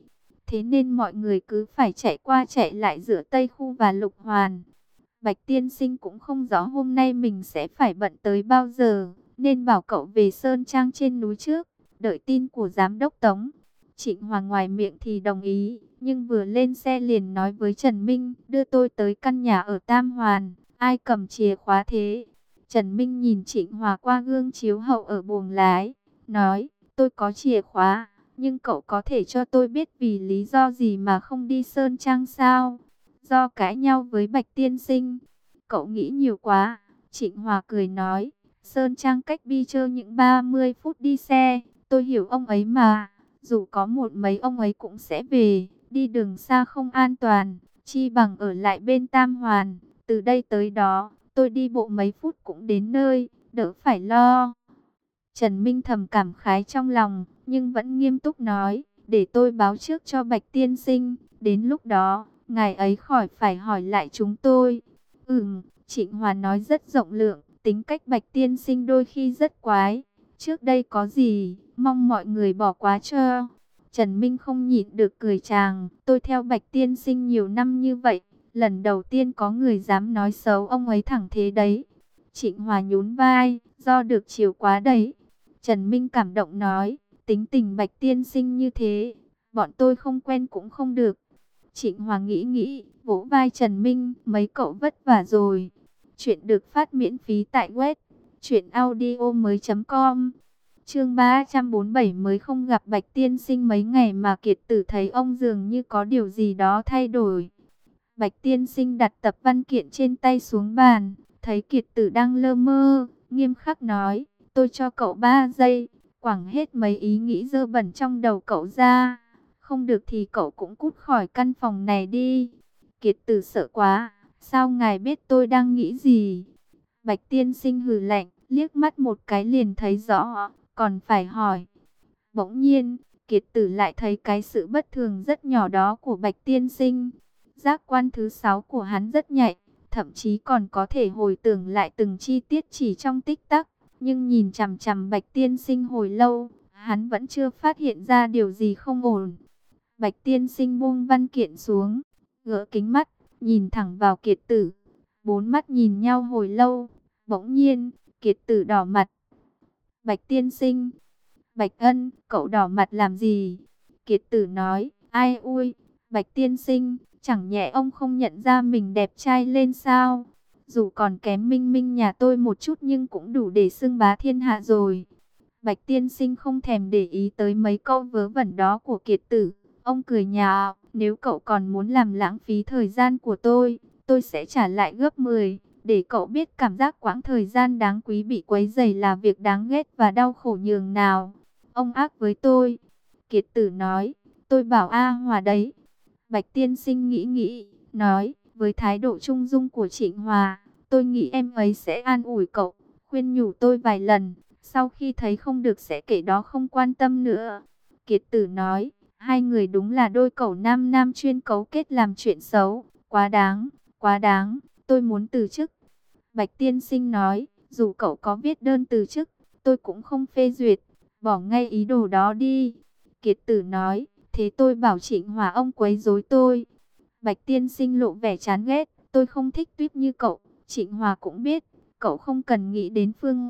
S1: Thế nên mọi người cứ phải chạy qua chạy lại giữa Tây Khu và Lục Hoàn. Bạch tiên sinh cũng không rõ hôm nay mình sẽ phải bận tới bao giờ, nên bảo cậu về Sơn Trang trên núi trước, đợi tin của giám đốc Tống. Trịnh Hoàng ngoài miệng thì đồng ý, nhưng vừa lên xe liền nói với Trần Minh, đưa tôi tới căn nhà ở Tam Hoàn, ai cầm chìa khóa thế? Trần Minh nhìn Trịnh Hòa qua gương chiếu hậu ở buồng lái, nói, tôi có chìa khóa, nhưng cậu có thể cho tôi biết vì lý do gì mà không đi Sơn Trang sao? Do cãi nhau với Bạch tiên sinh. Cậu nghĩ nhiều quá. Trịnh Hòa cười nói, Sơn Trang cách Bi Chơ những ba mươi phút đi xe, tôi hiểu ông ấy mà. Dù có một mấy ông ấy cũng sẽ về, đi đường xa không an toàn, chi bằng ở lại bên Tam Hoàn. Từ đây tới đó, tôi đi bộ mấy phút cũng đến nơi, đỡ phải lo. Trần Minh thầm cảm khái trong lòng, nhưng vẫn nghiêm túc nói, để tôi báo trước cho Bạch tiên sinh, đến lúc đó, ngài ấy khỏi phải hỏi lại chúng tôi. Ừm, Trịnh Hòa nói rất rộng lượng, tính cách Bạch tiên sinh đôi khi rất quái. Trước đây có gì, mong mọi người bỏ qua cho. Trần Minh không nhịn được cười chàng, tôi theo Bạch tiên sinh nhiều năm như vậy, lần đầu tiên có người dám nói xấu ông ấy thẳng thế đấy. Trịnh Hòa nhún vai, do được chiều quá đấy. Trần Minh cảm động nói, tính tình Bạch tiên sinh như thế, bọn tôi không quen cũng không được. Trịnh Hòa nghĩ nghĩ, vỗ vai Trần Minh, mấy cậu vất vả rồi. Chuyện được phát miễn phí tại web truyện audio mới chấm com. Chương ba trăm bốn mươi bảy mới không gặp Bạch tiên sinh mấy ngày mà Kiệt Tử thấy ông dường như có điều gì đó thay đổi. Bạch tiên sinh đặt tập văn kiện trên tay xuống bàn, thấy Kiệt Tử đang lơ mơ, nghiêm khắc nói, tôi cho cậu ba giây, quẳng hết mấy ý nghĩ dơ bẩn trong đầu cậu ra. Không được thì cậu cũng cút khỏi căn phòng này đi. Kiệt Tử sợ quá, sao ngài biết tôi đang nghĩ gì? Bạch tiên sinh hừ lạnh, liếc mắt một cái liền thấy rõ, còn phải hỏi. Bỗng nhiên, Kiệt Tử lại thấy cái sự bất thường rất nhỏ đó của Bạch tiên sinh. Giác quan thứ sáu của hắn rất nhạy, thậm chí còn có thể hồi tưởng lại từng chi tiết chỉ trong tích tắc. Nhưng nhìn chằm chằm Bạch tiên sinh hồi lâu, hắn vẫn chưa phát hiện ra điều gì không ổn. Bạch tiên sinh buông văn kiện xuống, gỡ kính mắt, nhìn thẳng vào Kiệt Tử. Bốn mắt nhìn nhau hồi lâu, bỗng nhiên, Kiệt Tử đỏ mặt. Bạch tiên sinh, Bạch Ân, cậu đỏ mặt làm gì? Kiệt Tử nói, ai ui, Bạch tiên sinh, chẳng nhẽ ông không nhận ra mình đẹp trai lên sao? Dù còn kém Minh Minh nhà tôi một chút nhưng cũng đủ để xưng bá thiên hạ rồi. Bạch tiên sinh không thèm để ý tới mấy câu vớ vẩn đó của Kiệt Tử. Ông cười nhạo, nếu cậu còn muốn làm lãng phí thời gian của tôi, tôi sẽ trả lại gấp mười, để cậu biết cảm giác quãng thời gian đáng quý bị quấy rầy là việc đáng ghét và đau khổ nhường nào. Ông ác với tôi. Kiệt Tử nói, tôi bảo A Hòa đấy. Bạch tiên sinh nghĩ nghĩ, nói, với thái độ trung dung của Trịnh Hòa, tôi nghĩ em ấy sẽ an ủi cậu, khuyên nhủ tôi vài lần, sau khi thấy không được sẽ kể đó không quan tâm nữa. Kiệt Tử nói, hai người đúng là đôi cẩu nam nam chuyên cấu kết làm chuyện xấu, quá đáng, quá đáng, tôi muốn từ chức. Bạch tiên sinh nói, dù cậu có viết đơn từ chức, tôi cũng không phê duyệt, bỏ ngay ý đồ đó đi. Kiệt Tử nói, thế tôi bảo Trịnh Hòa ông quấy rối tôi. Bạch tiên sinh lộ vẻ chán ghét, tôi không thích tuyết như cậu, Trịnh Hòa cũng biết, cậu không cần nghĩ đến phương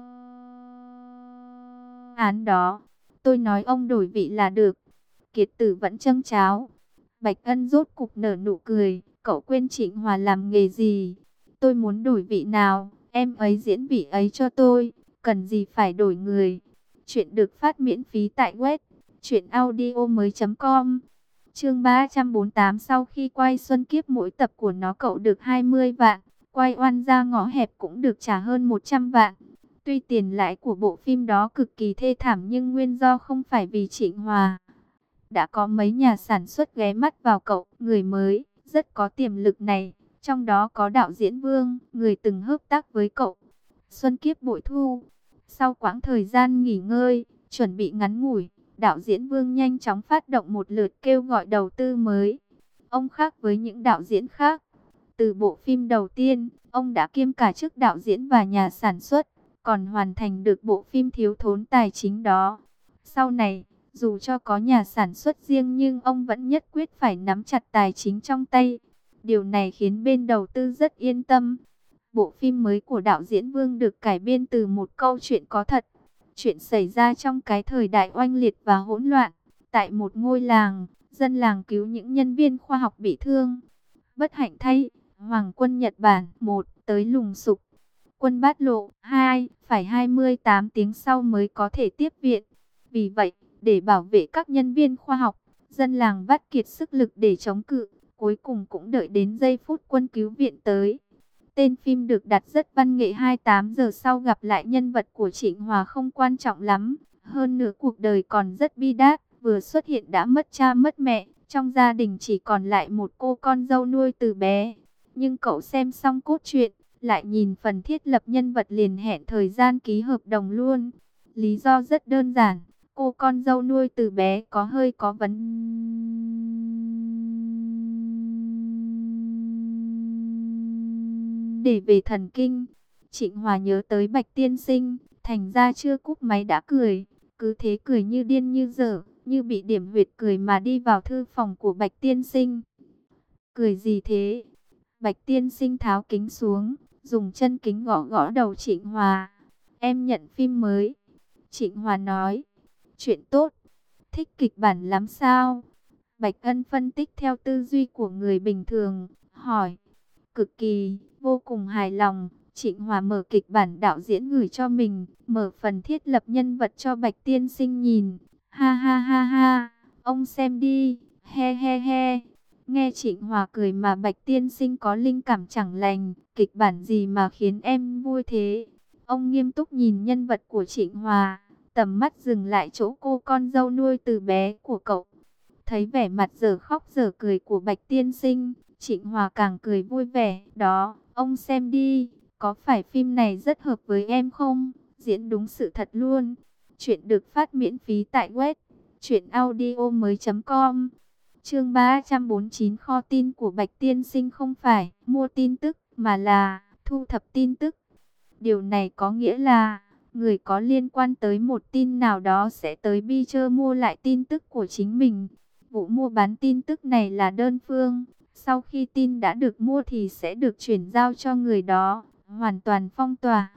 S1: án đó. Tôi nói ông đổi vị là được. Kiệt Tử vẫn châng cháo. Bạch Ân rốt cục nở nụ cười, cậu quên Trịnh Hòa làm nghề gì? Tôi muốn đổi vị nào, em ấy diễn vị ấy cho tôi, cần gì phải đổi người. Chuyện được phát miễn phí tại web truyện audio mới chấm com. Chương ba trăm bốn mươi tám, sau khi quay Xuân Kiếp mỗi tập của nó cậu được hai mươi vạn, quay Oan Gia Ngõ Hẹp cũng được trả hơn một trăm vạn. Tuy tiền lãi của bộ phim đó cực kỳ thê thảm nhưng nguyên do không phải vì Trịnh Hòa. Đã có mấy nhà sản xuất ghé mắt vào cậu, người mới, rất có tiềm lực này. Trong đó có đạo diễn Vương, người từng hợp tác với cậu. Xuân Kiếp bội thu. Sau quãng thời gian nghỉ ngơi, chuẩn bị ngắn ngủi, đạo diễn Vương nhanh chóng phát động một lượt kêu gọi đầu tư mới. Ông khác với những đạo diễn khác. Từ bộ phim đầu tiên, ông đã kiêm cả chức đạo diễn và nhà sản xuất, còn hoàn thành được bộ phim thiếu thốn tài chính đó. Sau này, Dù cho có nhà sản xuất riêng nhưng ông vẫn nhất quyết phải nắm chặt tài chính trong tay. Điều này khiến bên đầu tư rất yên tâm. Bộ phim mới của đạo diễn Vương được cải biên từ một câu chuyện có thật. Chuyện xảy ra trong cái thời đại oanh liệt và hỗn loạn. Tại một ngôi làng, dân làng cứu những nhân viên khoa học bị thương. Bất hạnh thay, Hoàng quân Nhật Bản một tới lùng sục. Quân Bát Lộ hai phải hai mươi tám tiếng sau mới có thể tiếp viện. Vì vậy, để bảo vệ các nhân viên khoa học, dân làng vắt kiệt sức lực để chống cự. Cuối cùng cũng đợi đến giây phút quân cứu viện tới. Tên phim được đặt rất văn nghệ, hai mươi tám giờ sau gặp lại nhân vật của Trịnh Hòa không quan trọng lắm. Hơn nữa cuộc đời còn rất bi đát, vừa xuất hiện đã mất cha mất mẹ. Trong gia đình chỉ còn lại một cô con dâu nuôi từ bé. Nhưng cậu xem xong cốt truyện, lại nhìn phần thiết lập nhân vật liền hẹn thời gian ký hợp đồng luôn. Lý do rất đơn giản, cô con dâu nuôi từ bé có hơi có vấn đề về thần kinh. Trịnh Hòa nhớ tới Bạch Tiên Sinh, thành ra chưa cúp máy đã cười, cứ thế cười như điên như dở, như bị điểm huyệt cười mà đi vào thư phòng của Bạch Tiên Sinh. Cười gì thế? Bạch Tiên Sinh tháo kính xuống, dùng chân kính gõ gõ đầu Trịnh Hòa. Em nhận phim mới. Trịnh Hòa nói, chuyện tốt. Thích kịch bản lắm sao? Bạch Ân phân tích theo tư duy của người bình thường, hỏi. Cực kỳ, vô cùng hài lòng. Trịnh Hòa mở kịch bản đạo diễn gửi cho mình, mở phần thiết lập nhân vật cho Bạch Tiên Sinh nhìn. Ha ha ha ha, ông xem đi, he he he. Nghe Trịnh Hòa cười mà Bạch Tiên Sinh có linh cảm chẳng lành, kịch bản gì mà khiến em vui thế? Ông nghiêm túc nhìn nhân vật của Trịnh Hòa, tầm mắt dừng lại chỗ cô con dâu nuôi từ bé của cậu. Thấy vẻ mặt dở khóc dở cười của Bạch Tiên Sinh, Trịnh Hòa càng cười vui vẻ. Đó, ông xem đi, có phải phim này rất hợp với em không? Diễn đúng sự thật luôn. Chuyện được phát miễn phí tại web truyện audio mới chấm com. Chương ba trăm bốn mươi chín, kho tin của Bạch Tiên Sinh không phải mua tin tức mà là thu thập tin tức. Điều này có nghĩa là người có liên quan tới một tin nào đó sẽ tới Beecher mua lại tin tức của chính mình. Vụ mua bán tin tức này là đơn phương. Sau khi tin đã được mua thì sẽ được chuyển giao cho người đó, hoàn toàn phong tỏa.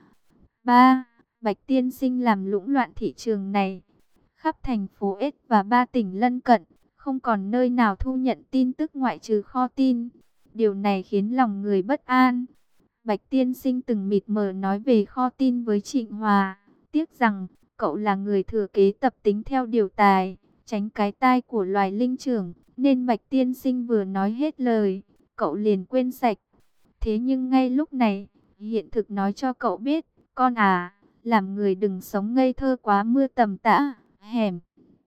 S1: ba. Bạch Tiên Sinh làm lũng loạn thị trường này. Khắp thành phố S và ba tỉnh lân cận, không còn nơi nào thu nhận tin tức ngoại trừ kho tin. Điều này khiến lòng người bất an. Bạch Tiên Sinh từng mịt mờ nói về kho tin với Trịnh Hòa. Tiếc rằng, cậu là người thừa kế tập tính theo điều tài, tránh cái tai của loài linh trưởng, nên Bạch Tiên Sinh vừa nói hết lời, cậu liền quên sạch. Thế nhưng ngay lúc này, hiện thực nói cho cậu biết, con à, làm người đừng sống ngây thơ quá mưa tầm tã, hẻm.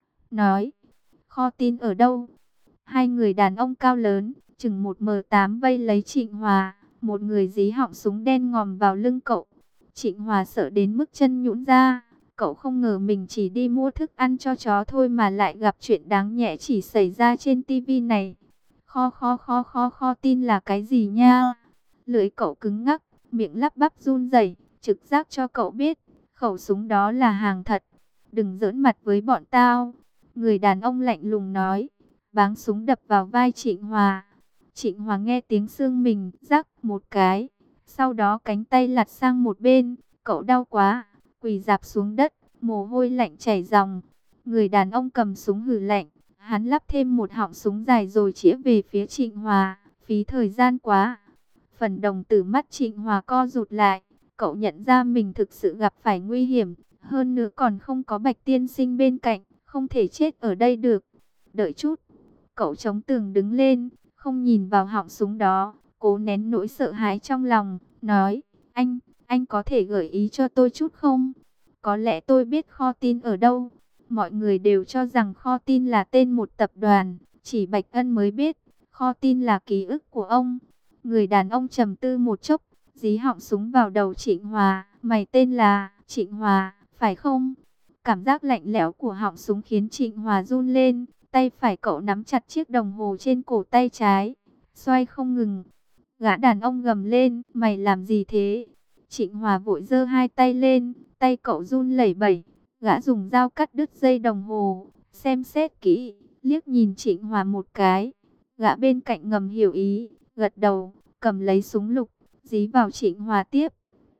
S1: Nói, kho tin ở đâu? Hai người đàn ông cao lớn, chừng một mét tám vây lấy Trịnh Hòa, một người dí họng súng đen ngòm vào lưng cậu. Trịnh Hòa sợ đến mức chân nhũn ra, cậu không ngờ mình chỉ đi mua thức ăn cho chó thôi mà lại gặp chuyện đáng nhẽ chỉ xảy ra trên tivi này. Kho kho kho kho kho tin là cái gì nha? Lưỡi cậu cứng ngắc, miệng lắp bắp run rẩy, trực giác cho cậu biết, khẩu súng đó là hàng thật. Đừng giỡn mặt với bọn tao. Người đàn ông lạnh lùng nói, báng súng đập vào vai Trịnh Hòa. Trịnh Hòa nghe tiếng xương mình rắc một cái, sau đó cánh tay lật sang một bên, cậu đau quá, quỳ rạp xuống đất, mồ hôi lạnh chảy ròng. Người đàn ông cầm súng hừ lạnh, hắn lắp thêm một họng súng dài rồi chĩa về phía Trịnh Hòa, phí thời gian quá. Phần đồng tử mắt Trịnh Hòa co rụt lại, cậu nhận ra mình thực sự gặp phải nguy hiểm, hơn nữa còn không có Bạch Tiên Sinh bên cạnh, không thể chết ở đây được. Đợi chút, cậu chống tường đứng lên, không nhìn vào họng súng đó, cố nén nỗi sợ hãi trong lòng, nói, anh, anh có thể gợi ý cho tôi chút không? Có lẽ tôi biết kho tin ở đâu. Mọi người đều cho rằng kho tin là tên một tập đoàn, chỉ Bạch Ân mới biết, kho tin là ký ức của ông. Người đàn ông trầm tư một chốc, dí họng súng vào đầu Trịnh Hòa, mày tên là Trịnh Hòa, phải không? Cảm giác lạnh lẽo của họng súng khiến Trịnh Hòa run lên, tay phải cậu nắm chặt chiếc đồng hồ trên cổ tay trái, xoay không ngừng. Gã đàn ông gầm lên, mày làm gì thế? Trịnh Hòa vội giơ hai tay lên, tay cậu run lẩy bẩy, gã dùng dao cắt đứt dây đồng hồ, xem xét kỹ, liếc nhìn Trịnh Hòa một cái. Gã bên cạnh ngầm hiểu ý, gật đầu, cầm lấy súng lục, dí vào Trịnh Hòa tiếp.